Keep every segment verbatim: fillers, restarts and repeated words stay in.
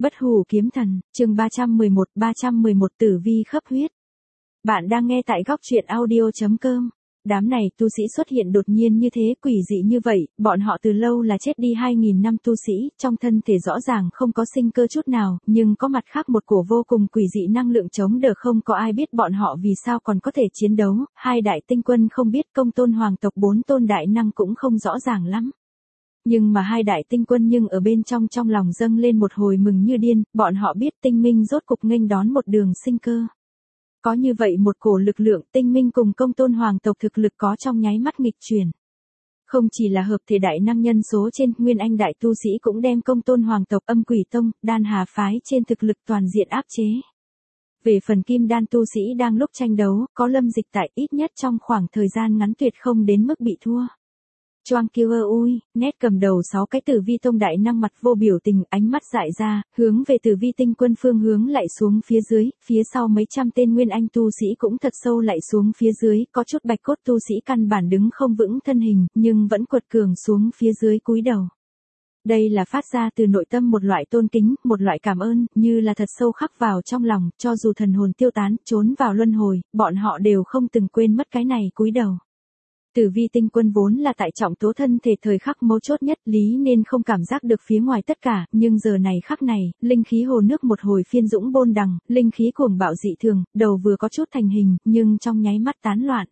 Bất hủ kiếm thần, chương ba trăm mười một, ba trăm mười một tử vi khắp huyết. Bạn đang nghe tại góc truyện audio.com. Đám này tu sĩ xuất hiện đột nhiên như thế, quỷ dị như vậy, bọn họ từ lâu là chết đi hai nghìn năm tu sĩ, trong thân thể rõ ràng không có sinh cơ chút nào, nhưng có mặt khác một cổ vô cùng quỷ dị năng lượng chống đỡ, không có ai biết bọn họ vì sao còn có thể chiến đấu, hai đại tinh quân không biết, công tôn hoàng tộc bốn tôn đại năng cũng không rõ ràng lắm. Nhưng mà hai đại tinh quân nhưng ở bên trong trong lòng dâng lên một hồi mừng như điên, bọn họ biết tinh minh rốt cục nghênh đón một đường sinh cơ. Có như vậy một cổ lực lượng, tinh minh cùng công tôn hoàng tộc thực lực có trong nháy mắt nghịch chuyển. Không chỉ là hợp thể đại năng nhân số trên, nguyên anh đại tu sĩ cũng đem công tôn hoàng tộc, âm quỷ tông, đan hà phái trên thực lực toàn diện áp chế. Về phần kim đan tu sĩ đang lúc tranh đấu, có Lâm Dịch tại, ít nhất trong khoảng thời gian ngắn tuyệt không đến mức bị thua. Choang kêu ơ ui, nét cầm đầu sáu cái tử vi tông đại năng mặt vô biểu tình, ánh mắt dại ra, hướng về tử vi tinh quân phương hướng lạy xuống phía dưới, phía sau mấy trăm tên nguyên anh tu sĩ cũng thật sâu lạy xuống phía dưới, có chút bạch cốt tu sĩ căn bản đứng không vững thân hình, nhưng vẫn quật cường xuống phía dưới cúi đầu. Đây là phát ra từ nội tâm một loại tôn kính, một loại cảm ơn, như là thật sâu khắc vào trong lòng, cho dù thần hồn tiêu tán, trốn vào luân hồi, bọn họ đều không từng quên mất cái này cúi đầu. Tử vi tinh quân vốn là tại trọng tố thân thể thời khắc mấu chốt nhất, lý nên không cảm giác được phía ngoài tất cả, nhưng giờ này khắc này, linh khí hồ nước một hồi phiên dũng bôn đằng, linh khí cuồng bạo dị thường, đầu vừa có chút thành hình, nhưng trong nháy mắt tán loạn.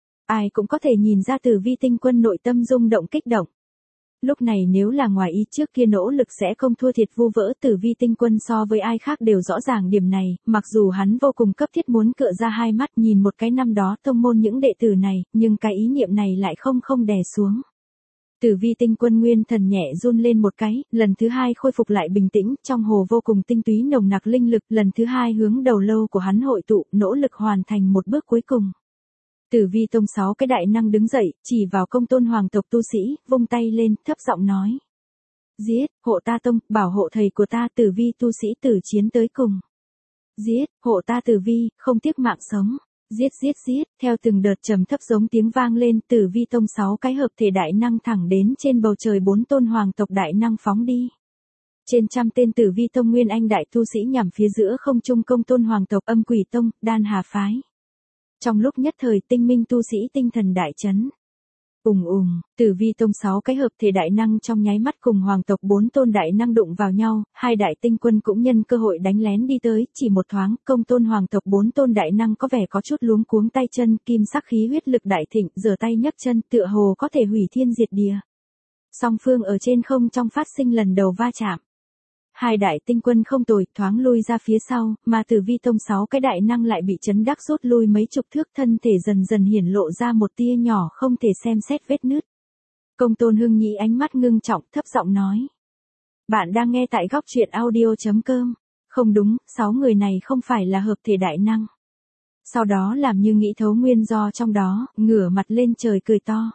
Ai cũng có thể nhìn ra tử vi tinh quân nội tâm rung động kích động. Lúc này nếu là ngoài ý trước kia nỗ lực sẽ không thua thiệt vu vỡ, tử vi tinh quân so với ai khác đều rõ ràng điểm này, mặc dù hắn vô cùng cấp thiết muốn cựa ra hai mắt nhìn một cái năm đó tông môn những đệ tử này, nhưng cái ý niệm này lại không không đè xuống. Tử vi tinh quân nguyên thần nhẹ run lên một cái, lần thứ hai khôi phục lại bình tĩnh, trong hồ vô cùng tinh túy nồng nặc linh lực, lần thứ hai hướng đầu lâu của hắn hội tụ, nỗ lực hoàn thành một bước cuối cùng. Tử vi tông sáu cái đại năng đứng dậy, chỉ vào công tôn hoàng tộc tu sĩ, vung tay lên, thấp giọng nói. Giết, hộ ta tông, bảo hộ thầy của ta, tử vi tu sĩ tử chiến tới cùng. Giết, hộ ta tử vi, không tiếc mạng sống. Giết giết giết, theo từng đợt trầm thấp giống tiếng vang lên, tử vi tông sáu cái hợp thể đại năng thẳng đến trên bầu trời bốn tôn hoàng tộc đại năng phóng đi. Trên trăm tên tử vi tông nguyên anh đại tu sĩ nhằm phía giữa không trung công tôn hoàng tộc, âm quỷ tông, đan hà phái. Trong lúc nhất thời tinh minh tu sĩ tinh thần đại chấn. Ùng ùng, tử vi tông sáu cái hợp thể đại năng trong nháy mắt cùng hoàng tộc bốn tôn đại năng đụng vào nhau, hai đại tinh quân cũng nhân cơ hội đánh lén đi tới, chỉ một thoáng, công tôn hoàng tộc bốn tôn đại năng có vẻ có chút luống cuống tay chân, kim sắc khí huyết lực đại thịnh, giở tay nhấc chân, tựa hồ có thể hủy thiên diệt địa. Song phương ở trên không trong phát sinh lần đầu va chạm. Hai đại tinh quân không tồi, thoáng lui ra phía sau, mà tử vi tông sáu cái đại năng lại bị chấn đắc rút lui mấy chục thước, thân thể dần dần hiển lộ ra một tia nhỏ không thể xem xét vết nứt. Công tôn hưng nhĩ ánh mắt ngưng trọng, thấp giọng nói. Bạn đang nghe tại góc truyện audio.com. Không đúng, sáu người này không phải là hợp thể đại năng. Sau đó làm như nghĩ thấu nguyên do trong đó, ngửa mặt lên trời cười to.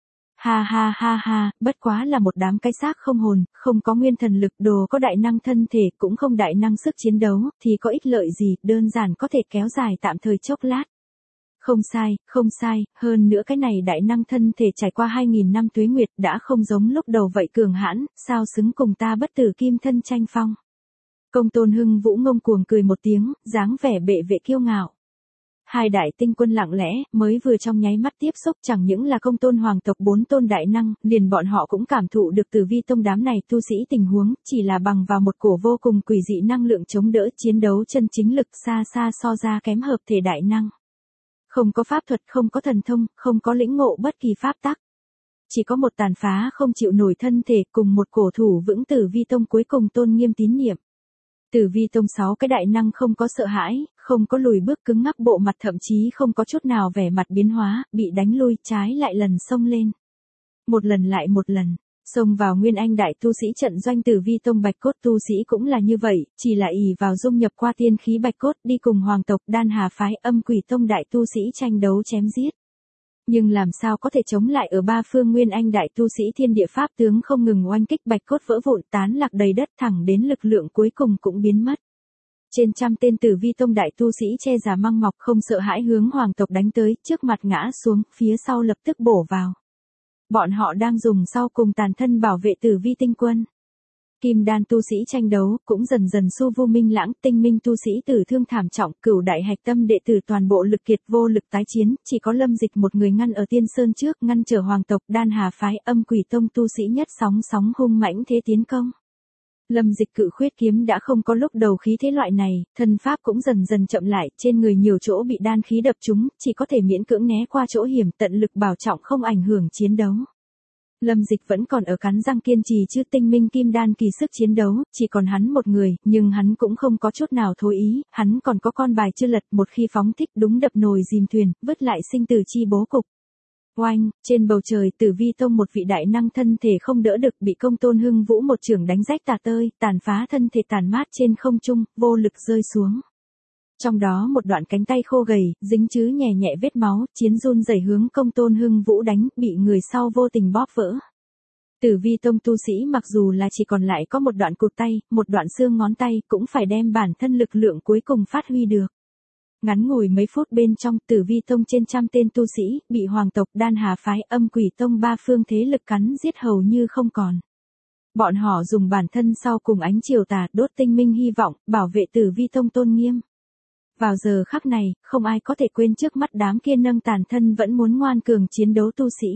Ha ha ha ha, bất quá là một đám cái xác không hồn, không có nguyên thần lực, đồ có đại năng thân thể, cũng không đại năng sức chiến đấu, thì có ích lợi gì, đơn giản có thể kéo dài tạm thời chốc lát. Không sai, không sai, hơn nữa cái này đại năng thân thể trải qua hai nghìn năm tuế nguyệt đã không giống lúc đầu vậy cường hãn, sao xứng cùng ta bất tử kim thân tranh phong. Công tôn hưng vũ ngông cuồng cười một tiếng, dáng vẻ bệ vệ kiêu ngạo. Hai đại tinh quân lặng lẽ, mới vừa trong nháy mắt tiếp xúc, chẳng những là công tôn hoàng tộc bốn tôn đại năng, liền bọn họ cũng cảm thụ được tử vi tông đám này tu sĩ tình huống, chỉ là bằng vào một cổ vô cùng quỷ dị năng lượng chống đỡ, chiến đấu chân chính lực xa xa so ra kém hợp thể đại năng. Không có pháp thuật, không có thần thông, không có lĩnh ngộ bất kỳ pháp tắc. Chỉ có một tàn phá không chịu nổi thân thể cùng một cổ thủ vững tử vi tông cuối cùng tôn nghiêm tín nhiệm. Tử vi tông sáu cái đại năng không có sợ hãi, không có lùi bước cứng ngắc, bộ mặt thậm chí không có chút nào vẻ mặt biến hóa, bị đánh lui, trái lại lần xông lên. Một lần lại một lần, xông vào nguyên anh đại tu sĩ trận doanh. Tử vi tông bạch cốt tu sĩ cũng là như vậy, chỉ là ỷ vào dung nhập qua tiên khí bạch cốt đi cùng hoàng tộc, đan hà phái, âm quỷ tông đại tu sĩ tranh đấu chém giết. Nhưng làm sao có thể chống lại ở ba phương nguyên anh đại tu sĩ thiên địa pháp tướng không ngừng oanh kích, bạch cốt vỡ vụn tán lạc đầy đất, thẳng đến lực lượng cuối cùng cũng biến mất. Trên trăm tên tử vi tông đại tu sĩ che giả măng mọc không sợ hãi hướng hoàng tộc đánh tới, trước mặt ngã xuống, phía sau lập tức bổ vào. Bọn họ đang dùng sau cùng tàn thân bảo vệ tử vi tinh quân. Kim đan tu sĩ tranh đấu, cũng dần dần xu vu minh lãng, tinh minh tu sĩ tử thương thảm trọng, cửu đại hạch tâm đệ tử toàn bộ lực kiệt vô lực tái chiến, chỉ có Lâm Dịch một người ngăn ở Tiên Sơn trước, ngăn trở hoàng tộc Đan Hà phái Âm Quỷ Tông tu sĩ nhất sóng sóng hung mãnh thế tiến công. Lâm Dịch cự khuyết kiếm đã không có lúc đầu khí thế loại này, thân pháp cũng dần dần chậm lại, trên người nhiều chỗ bị đan khí đập trúng, chỉ có thể miễn cưỡng né qua chỗ hiểm, tận lực bảo trọng không ảnh hưởng chiến đấu. Lâm Dịch vẫn còn ở cắn răng kiên trì chứ tinh minh kim đan kỳ sức chiến đấu, chỉ còn hắn một người, nhưng hắn cũng không có chút nào thối ý, hắn còn có con bài chưa lật, một khi phóng thích đúng đập nồi dìm thuyền, vứt lại sinh tử chi bố cục. Oanh, trên bầu trời Tử Vi Tông một vị đại năng thân thể không đỡ được bị Công Tôn Hưng Vũ một chưởng đánh rách tả tơi, tàn phá thân thể tàn mát trên không trung, vô lực rơi xuống. Trong đó một đoạn cánh tay khô gầy, dính chứ nhẹ nhẹ vết máu, chiến run rẩy hướng Công Tôn Hưng Vũ đánh, bị người sau vô tình bóp vỡ. Tử Vi Tông tu sĩ mặc dù là chỉ còn lại có một đoạn cụt tay, một đoạn xương ngón tay, cũng phải đem bản thân lực lượng cuối cùng phát huy được. Ngắn ngủi mấy phút bên trong, Tử Vi Tông trên trăm tên tu sĩ, bị hoàng tộc Đan Hà phái Âm Quỷ Tông ba phương thế lực cắn giết hầu như không còn. Bọn họ dùng bản thân sau cùng ánh chiều tà đốt tinh minh hy vọng, bảo vệ Tử Vi Tông tôn nghiêm. Vào giờ khắc này, không ai có thể quên trước mắt đám kia nâng tàn thân vẫn muốn ngoan cường chiến đấu tu sĩ.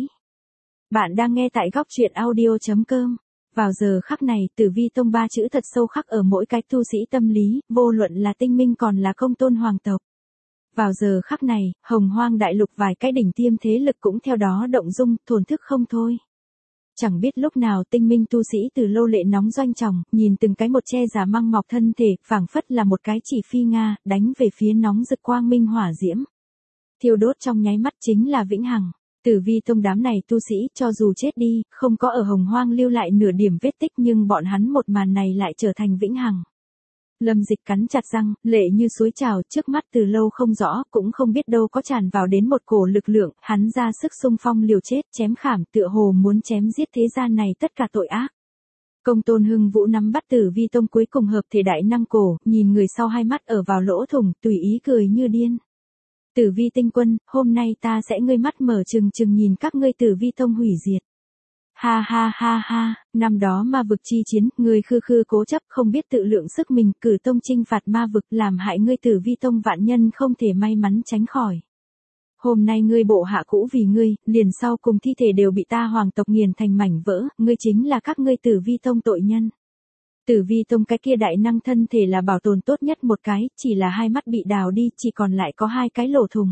Bạn đang nghe tại góc truyện audio chấm com. Vào giờ khắc này, Tử Vi Tông ba chữ thật sâu khắc ở mỗi cái tu sĩ tâm lý, vô luận là tinh minh còn là công tôn hoàng tộc. Vào giờ khắc này, Hồng Hoang đại lục vài cái đỉnh tiêm thế lực cũng theo đó động dung, thổn thức không thôi. Chẳng biết lúc nào tinh minh tu sĩ từ lô lệ nóng doanh tròng, nhìn từng cái một che giả măng mọc thân thể, phảng phất là một cái chỉ phi Nga, đánh về phía nóng rực quang minh hỏa diễm. Thiêu đốt trong nháy mắt chính là vĩnh hằng. Tử Vi Tông đám này tu sĩ cho dù chết đi, không có ở Hồng Hoang lưu lại nửa điểm vết tích nhưng bọn hắn một màn này lại trở thành vĩnh hằng. Lâm Dịch cắn chặt răng, lệ như suối trào, trước mắt từ lâu không rõ, cũng không biết đâu có tràn vào đến một cổ lực lượng, hắn ra sức xung phong liều chết, chém khảm, tựa hồ muốn chém giết thế gian này tất cả tội ác. Công Tôn Hưng Vũ nắm bắt Tử Vi Tông cuối cùng hợp thể đại năng cổ, nhìn người sau hai mắt ở vào lỗ thủng, tùy ý cười như điên. Tử Vi tinh quân, hôm nay ta sẽ ngươi mắt mở trừng trừng nhìn các ngươi Tử Vi Tông hủy diệt. Ha ha ha ha, năm đó ma vực chi chiến, ngươi khư khư cố chấp không biết tự lượng sức mình, cử tông chinh phạt ma vực, làm hại ngươi Tử Vi Tông vạn nhân không thể may mắn tránh khỏi. Hôm nay ngươi bộ hạ cũ vì ngươi, liền sau cùng thi thể đều bị ta hoàng tộc nghiền thành mảnh vỡ, ngươi chính là các ngươi Tử Vi Tông tội nhân. Tử Vi Tông cái kia đại năng thân thể là bảo tồn tốt nhất một cái, chỉ là hai mắt bị đào đi, chỉ còn lại có hai cái lỗ thùng.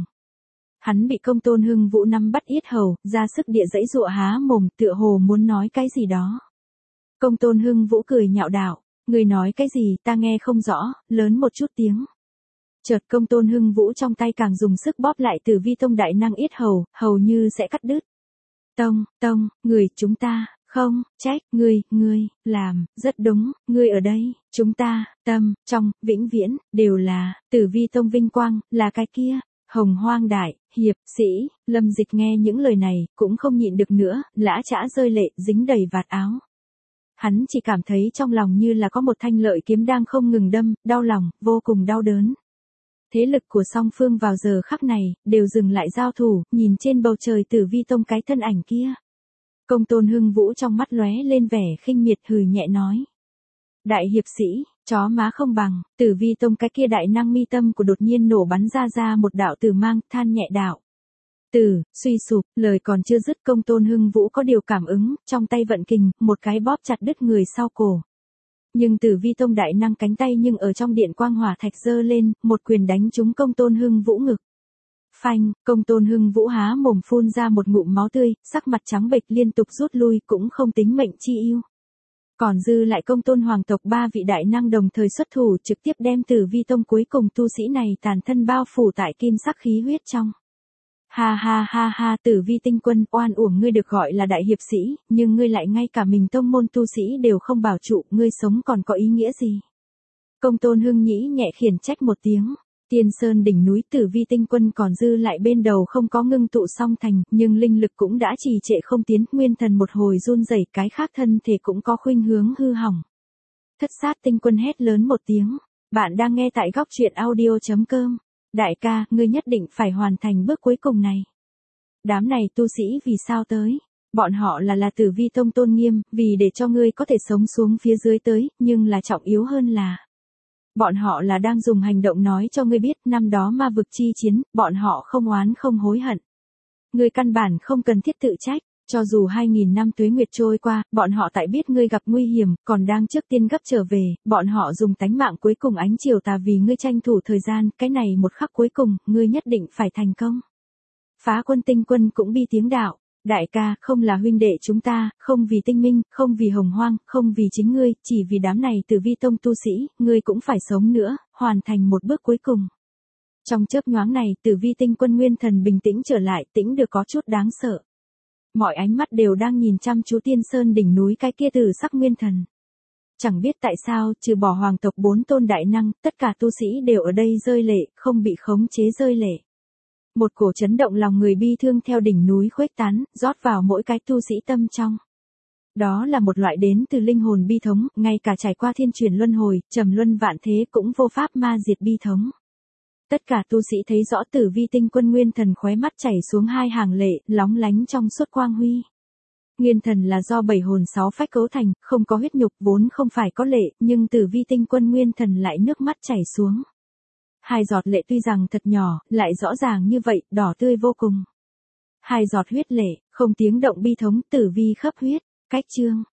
Hắn bị Công Tôn Hưng Vũ nắm bắt yết hầu, ra sức địa dãy dụa há mồm, tựa hồ muốn nói cái gì đó. Công Tôn Hưng Vũ cười nhạo đạo, người nói cái gì ta nghe không rõ, lớn một chút tiếng. Chợt Công Tôn Hưng Vũ trong tay càng dùng sức bóp lại Tử Vi Tông đại năng yết hầu, hầu như sẽ cắt đứt. Tông, Tông, người chúng ta, không, trách, ngươi, ngươi, làm, rất đúng, ngươi ở đây, chúng ta, tâm, trong, vĩnh viễn, đều là, Tử Vi Tông vinh quang, là cái kia. Hồng Hoang đại, hiệp, sĩ, Lâm Dịch nghe những lời này, cũng không nhịn được nữa, lã chã rơi lệ, dính đầy vạt áo. Hắn chỉ cảm thấy trong lòng như là có một thanh lợi kiếm đang không ngừng đâm, đau lòng, vô cùng đau đớn. Thế lực của song phương vào giờ khắc này, đều dừng lại giao thủ, nhìn trên bầu trời Tử Vi Tông cái thân ảnh kia. Công Tôn Hưng Vũ trong mắt lóe lên vẻ khinh miệt hừ nhẹ nói. Đại hiệp sĩ, chó má không bằng, Tử Vi Tông cái kia đại năng mi tâm của đột nhiên nổ bắn ra ra một đạo tử mang, than nhẹ đạo. Tử, suy sụp, lời còn chưa dứt Công Tôn Hưng Vũ có điều cảm ứng, trong tay vận kình, một cái bóp chặt đứt người sau cổ. Nhưng Tử Vi Tông đại năng cánh tay nhưng ở trong điện quang hỏa thạch giơ lên, một quyền đánh trúng Công Tôn Hưng Vũ ngực. Phanh, Công Tôn Hưng Vũ há mồm phun ra một ngụm máu tươi, sắc mặt trắng bệch liên tục rút lui, cũng không tính mệnh chi yêu. Còn dư lại Công Tôn hoàng tộc ba vị đại năng đồng thời xuất thủ, trực tiếp đem Tử Vi Tông cuối cùng tu sĩ này tàn thân bao phủ tại kim sắc khí huyết trong. Ha ha ha ha, Tử Vi tinh quân, oan uổng ngươi được gọi là đại hiệp sĩ, nhưng ngươi lại ngay cả mình tông môn tu sĩ đều không bảo trụ, ngươi sống còn có ý nghĩa gì? Công Tôn Hưng Nhĩ nhẹ khiển trách một tiếng. Tiên Sơn đỉnh núi Tử Vi tinh quân còn dư lại bên đầu không có ngưng tụ song thành, nhưng linh lực cũng đã trì trệ không tiến, nguyên thần một hồi run rẩy, cái khác thân thể cũng có khuynh hướng hư hỏng. Thất sát tinh quân hét lớn một tiếng, bạn đang nghe tại góc truyện audio chấm com. Đại ca, ngươi nhất định phải hoàn thành bước cuối cùng này. Đám này tu sĩ vì sao tới? Bọn họ là là Tử Vi tông tôn nghiêm, vì để cho ngươi có thể sống xuống phía dưới tới, nhưng là trọng yếu hơn là bọn họ là đang dùng hành động nói cho ngươi biết năm đó ma vực chi chiến, bọn họ không oán không hối hận. Ngươi căn bản không cần thiết tự trách, cho dù hai nghìn năm tuế nguyệt trôi qua, bọn họ tại biết ngươi gặp nguy hiểm, còn đang trước tiên gấp trở về, bọn họ dùng tánh mạng cuối cùng ánh chiều tà vì ngươi tranh thủ thời gian, cái này một khắc cuối cùng, ngươi nhất định phải thành công. Phá quân tinh quân cũng bi tiếng đạo. Đại ca, không là huynh đệ chúng ta, không vì tinh minh, không vì hồng hoang, không vì chính ngươi, chỉ vì đám này Tử Vi tông tu sĩ, ngươi cũng phải sống nữa, hoàn thành một bước cuối cùng. Trong chớp nhoáng này, Tử Vi tinh quân nguyên thần bình tĩnh trở lại, tĩnh được có chút đáng sợ. Mọi ánh mắt đều đang nhìn chăm chú Tiên Sơn đỉnh núi cái kia tử sắc nguyên thần. Chẳng biết tại sao, trừ bỏ hoàng tộc bốn tôn đại năng, tất cả tu sĩ đều ở đây rơi lệ, không bị khống chế rơi lệ. Một cổ chấn động lòng người bi thương theo đỉnh núi khuếch tán, rót vào mỗi cái tu sĩ tâm trong. Đó là một loại đến từ linh hồn bi thống, ngay cả trải qua thiên chuyển luân hồi, trầm luân vạn thế cũng vô pháp ma diệt bi thống. Tất cả tu sĩ thấy rõ Tử Vi tinh quân nguyên thần khóe mắt chảy xuống hai hàng lệ, lóng lánh trong suốt quang huy. Nguyên thần là do bảy hồn sáu phách cấu thành, không có huyết nhục vốn không phải có lệ, nhưng Tử Vi tinh quân nguyên thần lại nước mắt chảy xuống. Hai giọt lệ tuy rằng thật nhỏ, lại rõ ràng như vậy, đỏ tươi vô cùng. Hai giọt huyết lệ, không tiếng động bi thống, Tử Vi khắp huyết, cách chương.